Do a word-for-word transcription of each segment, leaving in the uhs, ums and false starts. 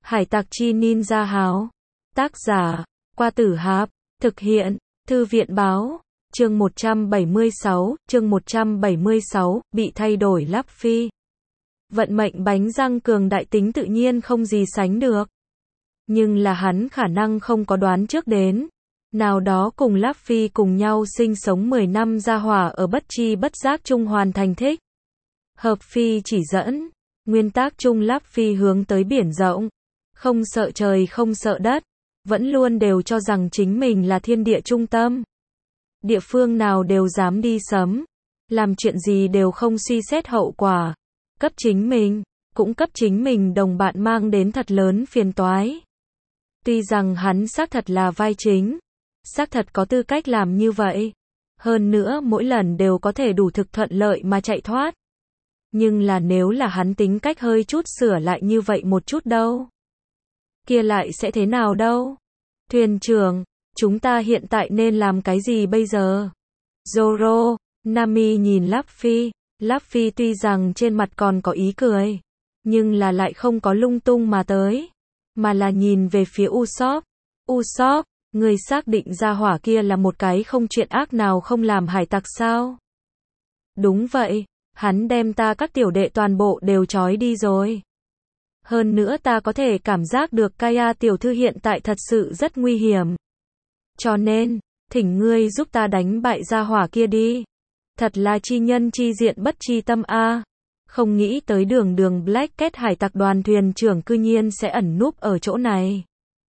Hải tặc chi ninja háo. Tác giả, Qua Tử Hạp. Thực hiện, Thư viện báo. Chương một trăm bảy mươi sáu, chương một trăm bảy mươi sáu, bị thay đổi Luffy. Vận mệnh bánh răng cường đại tính tự nhiên không gì sánh được. Nhưng là hắn khả năng không có đoán trước đến. Nào đó cùng Luffy cùng nhau sinh sống mười năm gia hỏa ở bất chi bất giác chung hoàn thành thích. Hợp phi chỉ dẫn. Nguyên tắc chung Luffy hướng tới biển rộng. Không sợ trời không sợ đất. Vẫn luôn đều cho rằng chính mình là thiên địa trung tâm. Địa phương nào đều dám đi sấm. Làm chuyện gì đều không suy xét hậu quả. Cấp chính mình, cũng cấp chính mình đồng bạn mang đến thật lớn phiền toái. Tuy rằng hắn xác thật là vai chính. Xác thật có tư cách làm như vậy. Hơn nữa mỗi lần đều có thể đủ thực thuận lợi mà chạy thoát. Nhưng là nếu là hắn tính cách hơi chút sửa lại như vậy một chút đâu. Kia lại sẽ thế nào đâu? Thuyền trưởng, chúng ta hiện tại nên làm cái gì bây giờ? Zoro, Nami nhìn Luffy. Luffy tuy rằng trên mặt còn có ý cười. Nhưng là lại không có lung tung mà tới. Mà là nhìn về phía Usopp. Usopp, người xác định ra hỏa kia là một cái không chuyện ác nào không làm hải tặc sao? Đúng vậy, hắn đem ta các tiểu đệ toàn bộ đều trói đi rồi. Hơn nữa ta có thể cảm giác được Kaya tiểu thư hiện tại thật sự rất nguy hiểm. Cho nên, thỉnh ngươi giúp ta đánh bại gia hỏa kia đi. Thật là chi nhân chi diện bất chi tâm a. Không nghĩ tới đường đường Black Cat hải tặc đoàn thuyền trưởng cư nhiên sẽ ẩn núp ở chỗ này.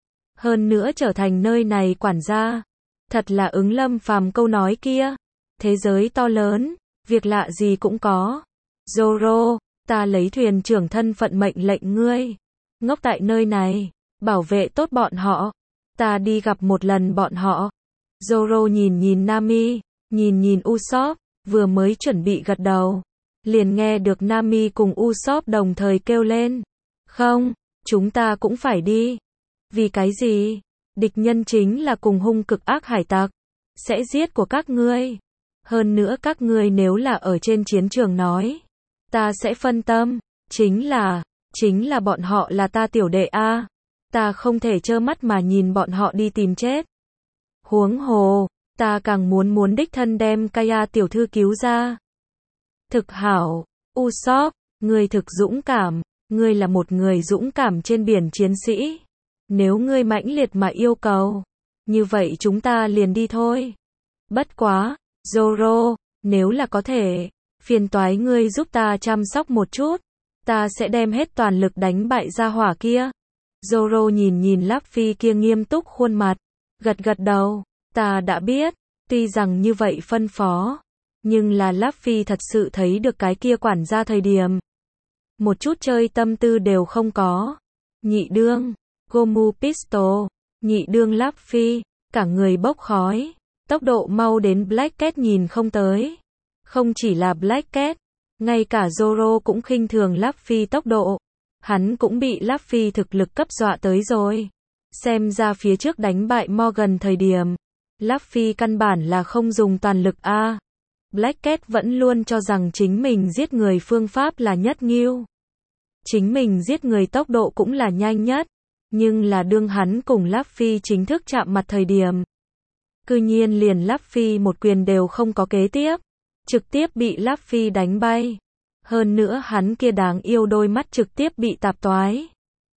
Hơn nữa trở thành nơi này quản gia. Thật là ứng Lâm Phàm câu nói kia. Thế giới to lớn, việc lạ gì cũng có. Zoro, ta lấy thuyền trưởng thân phận mệnh lệnh ngươi. Ngốc tại nơi này, bảo vệ tốt bọn họ. Ta đi gặp một lần bọn họ. Zoro nhìn nhìn Nami, nhìn nhìn Usopp, vừa mới chuẩn bị gật đầu. Liền nghe được Nami cùng Usopp đồng thời kêu lên. Không, chúng ta cũng phải đi. Vì cái gì? Địch nhân chính là cùng hung cực ác hải tặc. Sẽ giết của các ngươi. Hơn nữa các ngươi nếu là ở trên chiến trường nói. Ta sẽ phân tâm. Chính là, chính là bọn họ là ta tiểu đệ a. Ta không thể trơ mắt mà nhìn bọn họ đi tìm chết. Huống hồ, ta càng muốn muốn đích thân đem Kaya tiểu thư cứu ra. Thực hảo, Usopp, ngươi thực dũng cảm, ngươi là một người dũng cảm trên biển chiến sĩ. Nếu ngươi mãnh liệt mà yêu cầu, như vậy chúng ta liền đi thôi. Bất quá, Zoro, nếu là có thể, phiền toái ngươi giúp ta chăm sóc một chút, ta sẽ đem hết toàn lực đánh bại gia hỏa kia. Zoro nhìn nhìn Luffy kia nghiêm túc khuôn mặt, gật gật đầu, ta đã biết, tuy rằng như vậy phân phó, nhưng là Luffy thật sự thấy được cái kia quản gia thời điểm. Một chút chơi tâm tư đều không có. Nhị đương, Gomu Pistol, nhị đương Luffy, cả người bốc khói, tốc độ mau đến Black Cat nhìn không tới. Không chỉ là Black Cat, ngay cả Zoro cũng khinh thường Luffy tốc độ. Hắn cũng bị Luffy thực lực cấp dọa tới rồi. Xem ra phía trước đánh bại Morgan thời điểm, Luffy căn bản là không dùng toàn lực a. Black Cat vẫn luôn cho rằng chính mình giết người phương pháp là nhất nghiêu. Chính mình giết người tốc độ cũng là nhanh nhất. Nhưng là đương hắn cùng Luffy chính thức chạm mặt thời điểm. Cư nhiên liền Luffy một quyền đều không có kế tiếp. Trực tiếp bị Luffy đánh bay. Hơn nữa hắn kia đáng yêu đôi mắt trực tiếp bị tạp toái.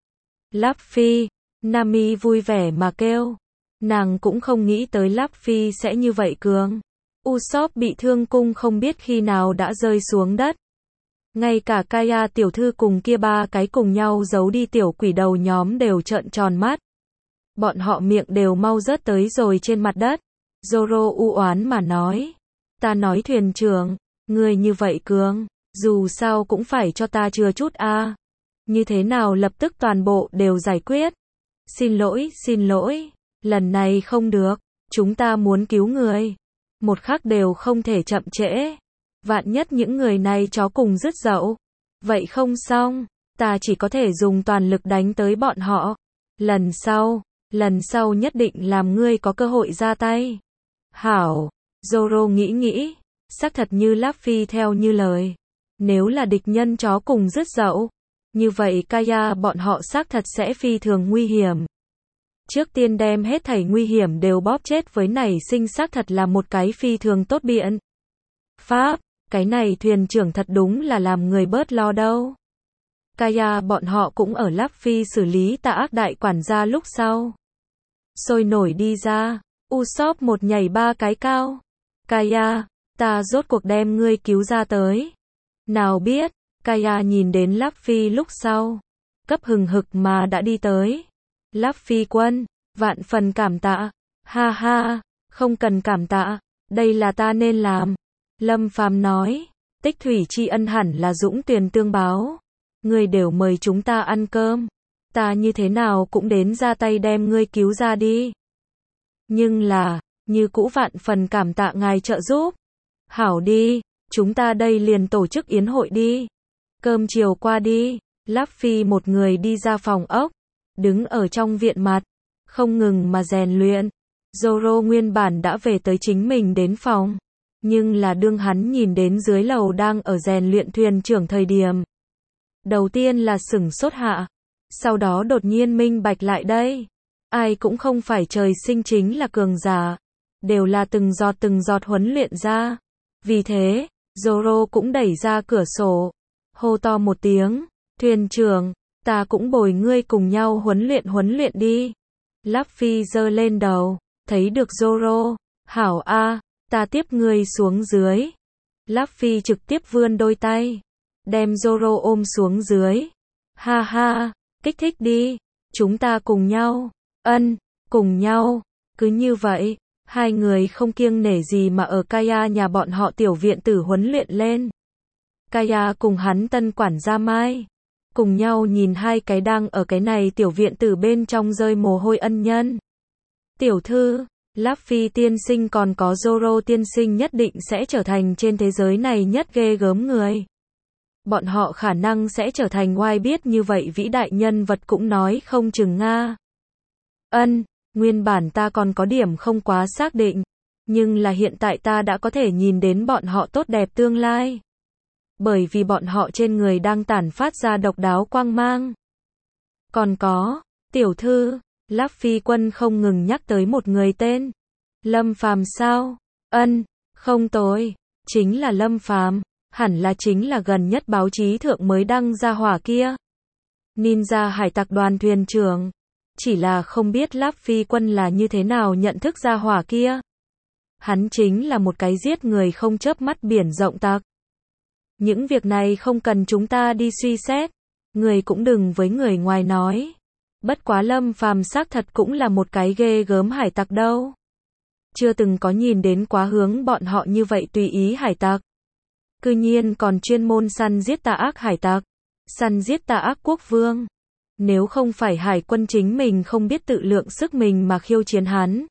Luffy, Nami vui vẻ mà kêu. Nàng cũng không nghĩ tới Luffy sẽ như vậy cường. Usopp bị thương cung không biết khi nào đã rơi xuống đất. Ngay cả Kaya tiểu thư cùng kia ba cái cùng nhau giấu đi tiểu quỷ đầu nhóm đều trợn tròn mắt. Bọn họ miệng đều mau rớt tới rồi trên mặt đất. Zoro u oán mà nói. Ta nói thuyền trưởng, ngươi như vậy cường, dù sao cũng phải cho ta chừa chút a. Như thế nào lập tức toàn bộ đều giải quyết. Xin lỗi, xin lỗi, lần này không được, chúng ta muốn cứu người. Một khắc đều không thể chậm trễ. Vạn nhất những người này chó cùng dứt dậu. Vậy không xong, ta chỉ có thể dùng toàn lực đánh tới bọn họ. Lần sau, lần sau nhất định làm ngươi có cơ hội ra tay. Hảo, Zoro nghĩ nghĩ, xác thật như Luffy theo như lời. Nếu là địch nhân chó cùng dứt dậu, Như vậy Kaya bọn họ xác thật sẽ phi thường nguy hiểm. Trước tiên đem hết thảy nguy hiểm đều bóp chết với nảy sinh xác thật là một cái phi thường tốt biện pháp, cái này thuyền trưởng thật đúng là làm người bớt lo đâu. Kaya bọn họ cũng ở Luffy xử lý tà ác đại quản gia lúc sau. Sôi nổi đi ra, Usopp một nhảy ba cái cao. Kaya, ta rốt cuộc đem ngươi cứu ra tới. Nào biết, Kaya nhìn đến Luffy lúc sau. Cấp hừng hực mà đã đi tới. Luffy quân, vạn phần cảm tạ. Ha ha, không cần cảm tạ, đây là ta nên làm. Lâm Phàm nói, tích thủy tri ân hẳn là dũng tuyền tương báo. Ngươi đều mời chúng ta ăn cơm. Ta như thế nào cũng đến ra tay đem ngươi cứu ra đi. Nhưng là, như cũ vạn phần cảm tạ ngài trợ giúp. Hảo đi, chúng ta đây liền tổ chức yến hội đi. Cơm chiều qua đi, Luffy một người đi ra phòng ốc, đứng ở trong viện mặt, không ngừng mà rèn luyện. Zoro nguyên bản đã về tới chính mình đến phòng, nhưng là đương hắn nhìn đến dưới lầu đang ở rèn luyện thuyền trưởng thời điểm. Đầu tiên là sửng sốt hạ, sau đó đột nhiên minh bạch lại đây. Ai cũng không phải trời sinh chính là cường giả, đều là từng giọt từng giọt huấn luyện ra. Vì thế, Zoro cũng đẩy ra cửa sổ, hô to một tiếng, thuyền trưởng, ta cũng bồi ngươi cùng nhau huấn luyện huấn luyện đi. Luffy giơ lên đầu, thấy được Zoro, hảo a, ta tiếp ngươi xuống dưới. Luffy trực tiếp vươn đôi tay, đem Zoro ôm xuống dưới. Ha ha, kích thích đi, chúng ta cùng nhau, ân, cùng nhau, cứ như vậy, hai người không kiêng nể gì mà ở Kaya nhà bọn họ tiểu viện tử huấn luyện lên. Kaya cùng hắn tân quản gia Mai, cùng nhau nhìn hai cái đang ở cái này tiểu viện tử bên trong rơi mồ hôi ân nhân. Tiểu thư, Luffy tiên sinh còn có Zoro tiên sinh nhất định sẽ trở thành trên thế giới này nhất ghê gớm người. Bọn họ khả năng sẽ trở thành oai biết như vậy vĩ đại nhân vật cũng nói không chừng nga. Ân, nguyên bản ta còn có điểm không quá xác định, nhưng là hiện tại ta đã có thể nhìn đến bọn họ tốt đẹp tương lai. Bởi vì bọn họ trên người đang tản phát ra độc đáo quang mang. Còn có, tiểu thư, Luffy quân không ngừng nhắc tới một người tên. Lâm Phàm sao? Ân, không tồi, chính là Lâm Phàm, hẳn là chính là gần nhất báo chí thượng mới đăng ra hỏa kia. Ninja hải tặc đoàn thuyền trưởng. Chỉ là không biết Luffy quân là như thế nào nhận thức ra hỏa kia. Hắn chính là một cái giết người không chớp mắt biển rộng tặc. Những việc này không cần chúng ta đi suy xét, người cũng đừng với người ngoài nói. Bất quá Lâm Phàm xác thật cũng là một cái ghê gớm hải tặc đâu. Chưa từng có nhìn đến quá hướng bọn họ như vậy tùy ý hải tặc. Cư nhiên còn chuyên môn săn giết tà ác hải tặc, săn giết tà ác quốc vương. Nếu không phải hải quân chính mình không biết tự lượng sức mình mà khiêu chiến hắn.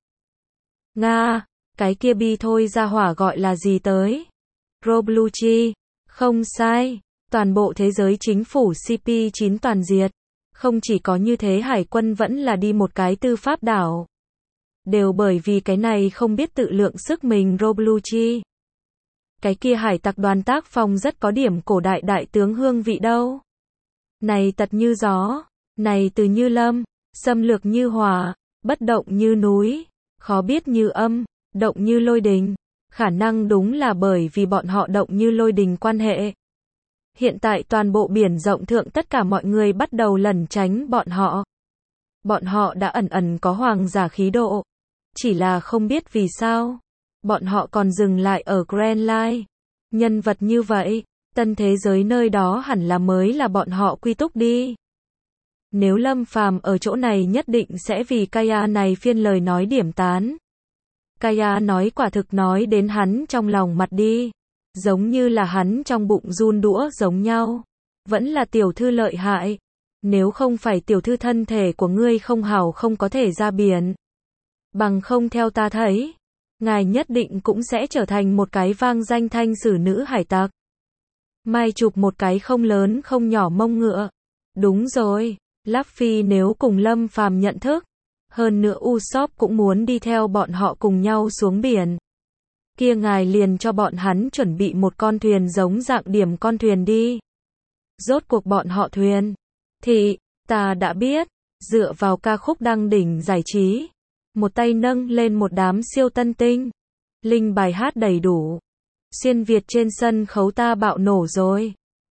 Nga, cái kia bi thôi ra hỏa gọi là gì tới? Robluchi, không sai, toàn bộ thế giới chính phủ xê pê chín toàn diệt. Không chỉ có như thế hải quân vẫn là đi một cái tư pháp đảo. Đều bởi vì cái này không biết tự lượng sức mình Robluchi. Cái kia hải tặc đoàn tác phong rất có điểm cổ đại đại tướng hương vị đâu. Này tật như gió, này từ như lâm, xâm lược như hỏa, bất động như núi, khó biết như âm, động như lôi đình. Khả năng đúng là bởi vì bọn họ động như lôi đình quan hệ. Hiện tại toàn bộ biển rộng thượng tất cả mọi người bắt đầu lẩn tránh bọn họ. Bọn họ đã ẩn ẩn có hoàng giả khí độ. Chỉ là không biết vì sao. Bọn họ còn dừng lại ở Grand Line. Nhân vật như vậy, tân thế giới nơi đó hẳn là mới là bọn họ quy túc đi. Nếu Lâm Phàm ở chỗ này nhất định sẽ vì Kaya này phiên lời nói điểm tán. Kaya nói quả thực nói đến hắn trong lòng mặt đi. Giống như là hắn trong bụng run đũa giống nhau. Vẫn là tiểu thư lợi hại. Nếu không phải tiểu thư thân thể của ngươi không hảo không có thể ra biển. Bằng không theo ta thấy, ngài nhất định cũng sẽ trở thành một cái vang danh thanh sử nữ hải tặc. Mai chụp một cái không lớn không nhỏ mông ngựa. Đúng rồi, Luffy nếu cùng Lâm Phàm nhận thức, hơn nữa Usopp cũng muốn đi theo bọn họ cùng nhau xuống biển. Kia ngài liền cho bọn hắn chuẩn bị một con thuyền giống dạng điểm con thuyền đi. Rốt cuộc bọn họ thuyền. Thị, ta đã biết. Dựa vào ca khúc đăng đỉnh giải trí. Một tay nâng lên một đám siêu tân tinh. Linh bài hát đầy đủ. Xuyên Việt trên sân khấu ta bạo nổ rồi.